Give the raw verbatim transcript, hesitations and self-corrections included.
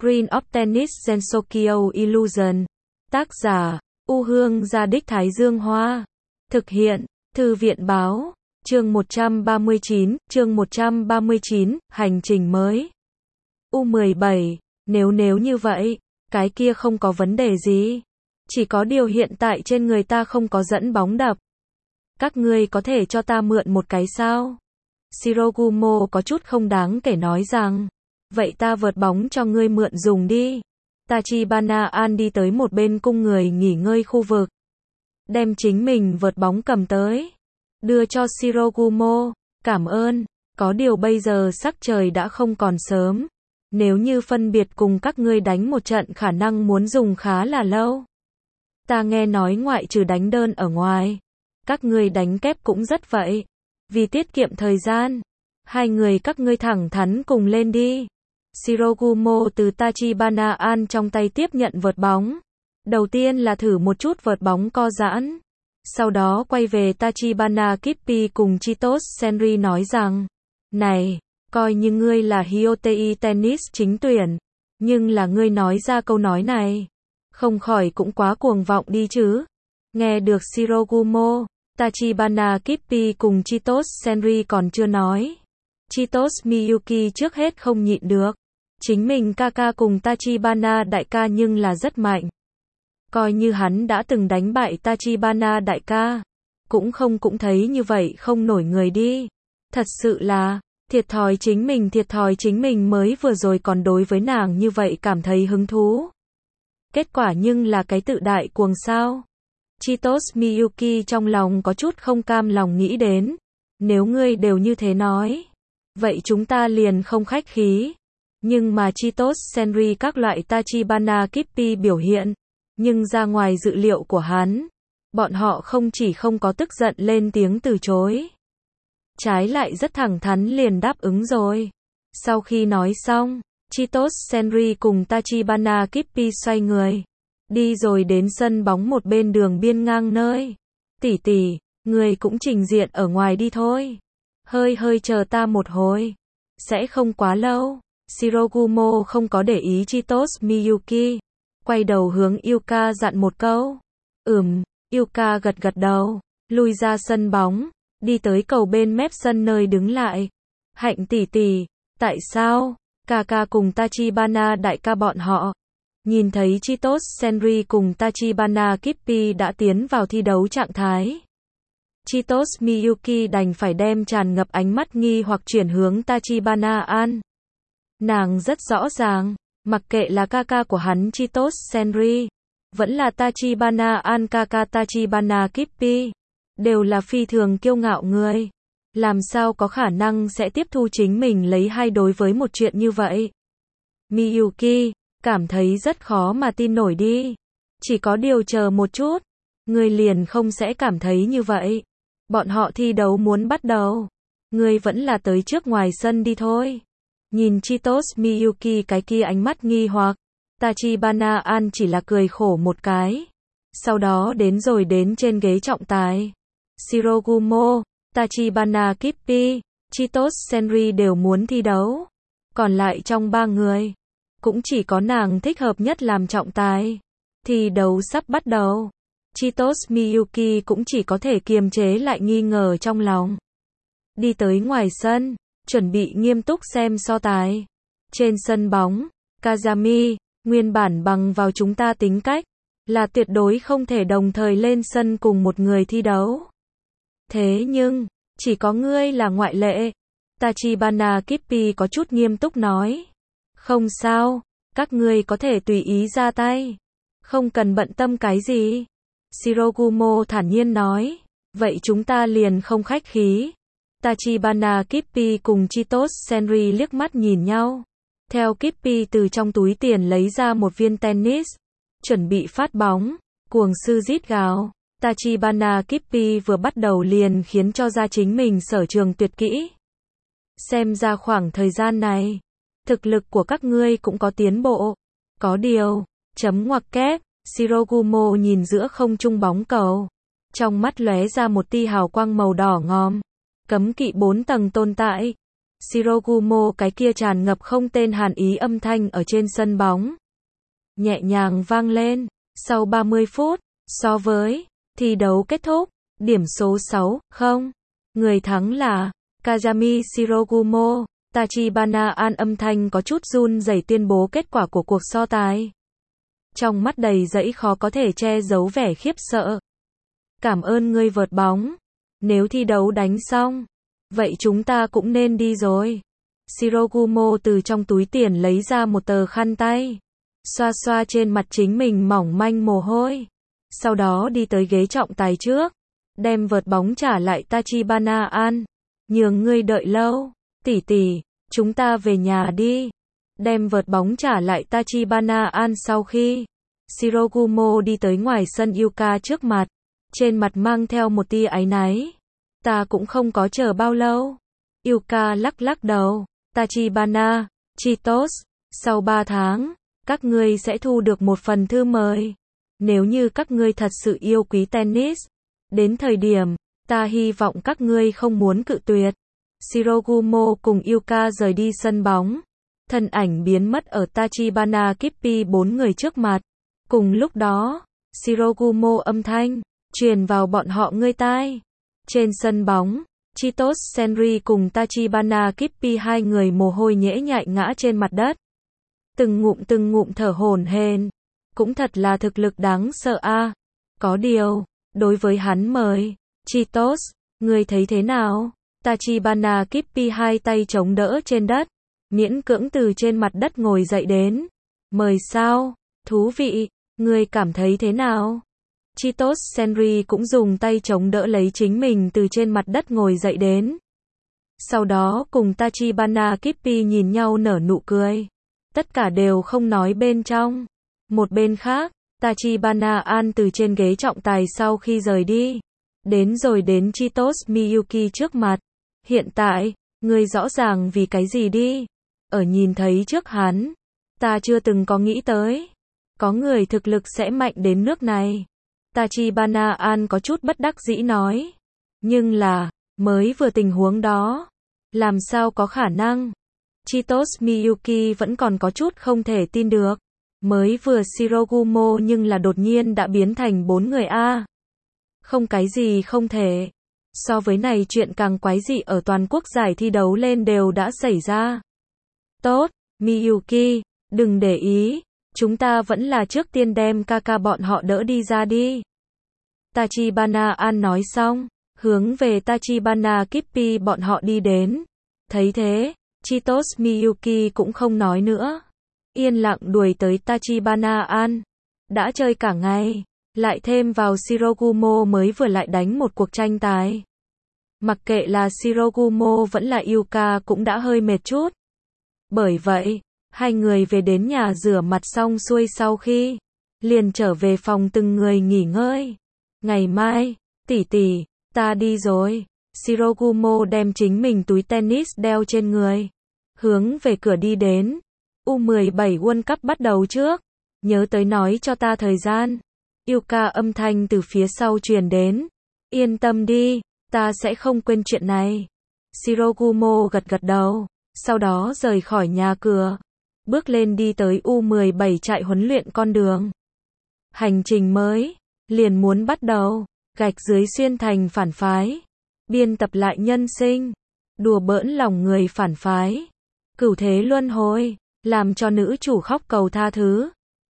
Green of Tennis Gensokyo Illusion. Tác giả, U Hương Gia Đích Thái Dương Hoa. Thực hiện, Thư viện Báo. Chương một trăm ba mươi chín, chương một trăm ba mươi chín, hành trình mới. U mười bảy, nếu nếu như vậy, cái kia không có vấn đề gì. Chỉ có điều hiện tại trên người ta không có dẫn bóng đập. Các ngươi có thể cho ta mượn một cái sao? Shirogumo có chút không đáng kể nói rằng, vậy ta vợt bóng cho ngươi mượn dùng đi. Tachibana An đi tới một bên cung người nghỉ ngơi khu vực. Đem chính mình vợt bóng cầm tới. Đưa cho Shirogumo, cảm ơn, có điều bây giờ sắc trời đã không còn sớm. Nếu như phân biệt cùng các ngươi đánh một trận khả năng muốn dùng khá là lâu. Ta nghe nói ngoại trừ đánh đơn ở ngoài, các ngươi đánh kép cũng rất vậy. Vì tiết kiệm thời gian, hai người các ngươi thẳng thắn cùng lên đi. Shirogumo từ Tachibana An trong tay tiếp nhận vợt bóng. Đầu tiên là thử một chút vợt bóng co giãn. Sau đó quay về Tachibana Kippi cùng Chitos Senri nói rằng, này, coi như ngươi là Hyotei Tennis chính tuyển, nhưng là ngươi nói ra câu nói này, không khỏi cũng quá cuồng vọng đi chứ. Nghe được Shirogumo, Tachibana Kippi cùng Chitos Senri còn chưa nói. Chitos Miyuki trước hết không nhịn được. Chính mình ca ca cùng Tachibana đại ca nhưng là rất mạnh. Coi như hắn đã từng đánh bại Tachibana đại ca, cũng không cũng thấy như vậy không nổi người đi. Thật sự là, thiệt thòi chính mình thiệt thòi chính mình mới vừa rồi còn đối với nàng như vậy cảm thấy hứng thú. Kết quả nhưng là cái tự đại cuồng sao. Chitos Miyuki trong lòng có chút không cam lòng nghĩ đến. Nếu ngươi đều như thế nói, vậy chúng ta liền không khách khí. Nhưng mà Chitos Senri các loại Tachibana Kippi biểu hiện, nhưng ra ngoài dự liệu của hắn, bọn họ không chỉ không có tức giận lên tiếng từ chối, trái lại rất thẳng thắn liền đáp ứng rồi. Sau khi nói xong, Chitos Senri cùng Tachibana Kippi xoay người, đi rồi đến sân bóng một bên đường biên ngang nơi. Tỷ tỷ, người cũng trình diện ở ngoài đi thôi. Hơi hơi chờ ta một hồi, sẽ không quá lâu. Shirogumo không có để ý Chitos Miyuki, quay đầu hướng Yuka dặn một câu. Ừm, Yuka gật gật đầu, lui ra sân bóng, đi tới cầu bên mép sân nơi đứng lại. Hạnh tỷ tỷ, tại sao? Kaka cùng Tachibana đại ca bọn họ. Nhìn thấy Chitos Senri cùng Tachibana Kippi đã tiến vào thi đấu trạng thái. Chitos Miyuki đành phải đem tràn ngập ánh mắt nghi hoặc chuyển hướng Tachibana An. Nàng rất rõ ràng, mặc kệ là Kaka của hắn Chitos Senri, vẫn là Tachibana An Kaka Tachibana Kippi, đều là phi thường kiêu ngạo người. Làm sao có khả năng sẽ tiếp thu chính mình lấy hai đối với một chuyện như vậy? Miyuki, cảm thấy rất khó mà tin nổi đi. Chỉ có điều chờ một chút, người liền không sẽ cảm thấy như vậy. Bọn họ thi đấu muốn bắt đầu, người vẫn là tới trước ngoài sân đi thôi. Nhìn Chitos Miyuki cái kia ánh mắt nghi hoặc, Tachibana An chỉ là cười khổ một cái. Sau đó đến rồi đến trên ghế trọng tài. Shirogumo, Tachibana Kippi, Chitos Senri đều muốn thi đấu. Còn lại trong ba người, cũng chỉ có nàng thích hợp nhất làm trọng tài. Thi đấu sắp bắt đầu. Chitos Miyuki cũng chỉ có thể kiềm chế lại nghi ngờ trong lòng. Đi tới ngoài sân, chuẩn bị nghiêm túc xem so tài. Trên sân bóng, Kazami, nguyên bản bằng vào chúng ta tính cách, là tuyệt đối không thể đồng thời lên sân cùng một người thi đấu. Thế nhưng, chỉ có ngươi là ngoại lệ. Tachibana Kippi có chút nghiêm túc nói. Không sao, các ngươi có thể tùy ý ra tay. Không cần bận tâm cái gì. Shirogumo thản nhiên nói. Vậy chúng ta liền không khách khí. Tachibana Kippi cùng Chitos Senri liếc mắt nhìn nhau. Theo Kippi từ trong túi tiền lấy ra một viên tennis, chuẩn bị phát bóng, cuồng sư rít gào. Tachibana Kippi vừa bắt đầu liền khiến cho ra chính mình sở trường tuyệt kỹ. Xem ra khoảng thời gian này, thực lực của các ngươi cũng có tiến bộ. Có điều, chấm ngoặc kép, Shirogumo nhìn giữa không trung bóng cầu. Trong mắt lóe ra một tia hào quang màu đỏ ngòm. Cấm kỵ bốn tầng tồn tại. Shirogumo cái kia tràn ngập không tên hàn ý âm thanh ở trên sân bóng. Nhẹ nhàng vang lên, sau ba mươi phút, so với thi đấu kết thúc, điểm số sáu không, người thắng là Kazami Shirogumo. Tachibana An âm thanh có chút run rẩy tuyên bố kết quả của cuộc so tài. Trong mắt đầy dẫy khó có thể che giấu vẻ khiếp sợ. Cảm ơn ngươi vợt bóng. Nếu thi đấu đánh xong, vậy chúng ta cũng nên đi rồi. Shirogumo từ trong túi tiền lấy ra một tờ khăn tay, xoa xoa trên mặt chính mình mỏng manh mồ hôi. Sau đó đi tới ghế trọng tài trước, đem vợt bóng trả lại Tachibana An. Nhường ngươi đợi lâu, tỷ tỷ, chúng ta về nhà đi. Đem vợt bóng trả lại Tachibana An sau khi Shirogumo đi tới ngoài sân Yuka trước mặt, trên mặt mang theo một tia áy náy. Ta cũng không có chờ bao lâu. Yuka lắc lắc đầu. Tachibana, Chitos, sau ba tháng, các ngươi sẽ thu được một phần thư mời. Nếu như các ngươi thật sự yêu quý tennis, đến thời điểm, ta hy vọng các ngươi không muốn cự tuyệt. Shirogumo cùng Yuka rời đi sân bóng. Thân ảnh biến mất ở Tachibana Kippi bốn người trước mặt. Cùng lúc đó, Shirogumo âm thanh truyền vào bọn họ ngươi tai. Trên sân bóng, Chitos Senri cùng Tachibana Kippi hai người mồ hôi nhễ nhại ngã trên mặt đất. Từng ngụm từng ngụm thở hổn hển. Cũng thật là thực lực đáng sợ a. À. Có điều, đối với hắn mời, Chitos, ngươi thấy thế nào? Tachibana Kippi hai tay chống đỡ trên đất, miễn cưỡng từ trên mặt đất ngồi dậy đến. Mời sao? Thú vị, ngươi cảm thấy thế nào? Chitos Senri cũng dùng tay chống đỡ lấy chính mình từ trên mặt đất ngồi dậy đến. Sau đó cùng Tachibana Kippi nhìn nhau nở nụ cười. Tất cả đều không nói bên trong. Một bên khác, Tachibana An từ trên ghế trọng tài sau khi rời đi, đến rồi đến Chitos Miyuki trước mặt. Hiện tại, ngươi rõ ràng vì cái gì đi? Ở nhìn thấy trước hắn, ta chưa từng có nghĩ tới. Có người thực lực sẽ mạnh đến nước này. Tachibana An có chút bất đắc dĩ nói. Nhưng là, mới vừa tình huống đó, làm sao có khả năng? Chitos Miyuki vẫn còn có chút không thể tin được. Mới vừa Shirogumo nhưng là đột nhiên đã biến thành bốn người a. Không cái gì không thể. So với này chuyện càng quái dị ở toàn quốc giải thi đấu lên đều đã xảy ra. Tốt, Miyuki, đừng để ý. Chúng ta vẫn là trước tiên đem Kaka bọn họ đỡ đi ra đi. Tachibana An nói xong, hướng về Tachibana Kippi bọn họ đi đến. Thấy thế, Chitos Miyuki cũng không nói nữa. Yên lặng đuổi tới Tachibana An. Đã chơi cả ngày, lại thêm vào Shirogumo mới vừa lại đánh một cuộc tranh tài. Mặc kệ là Shirogumo vẫn là Yuka cũng đã hơi mệt chút. Bởi vậy, hai người về đến nhà rửa mặt xong xuôi sau khi, liền trở về phòng từng người nghỉ ngơi. Ngày mai, tỷ tỷ, ta đi rồi. Shirogumo đem chính mình túi tennis đeo trên người, hướng về cửa đi đến. U mười bảy World Cup bắt đầu trước, nhớ tới nói cho ta thời gian. Yuka âm thanh từ phía sau truyền đến. Yên tâm đi, ta sẽ không quên chuyện này. Shirogumo gật gật đầu, sau đó rời khỏi nhà cửa, bước lên đi tới U mười bảy trại huấn luyện con đường. Hành trình mới, liền muốn bắt đầu, gạch dưới xuyên thành phản phái, biên tập lại nhân sinh, đùa bỡn lòng người phản phái, cửu thế luân hồi, làm cho nữ chủ khóc cầu tha thứ.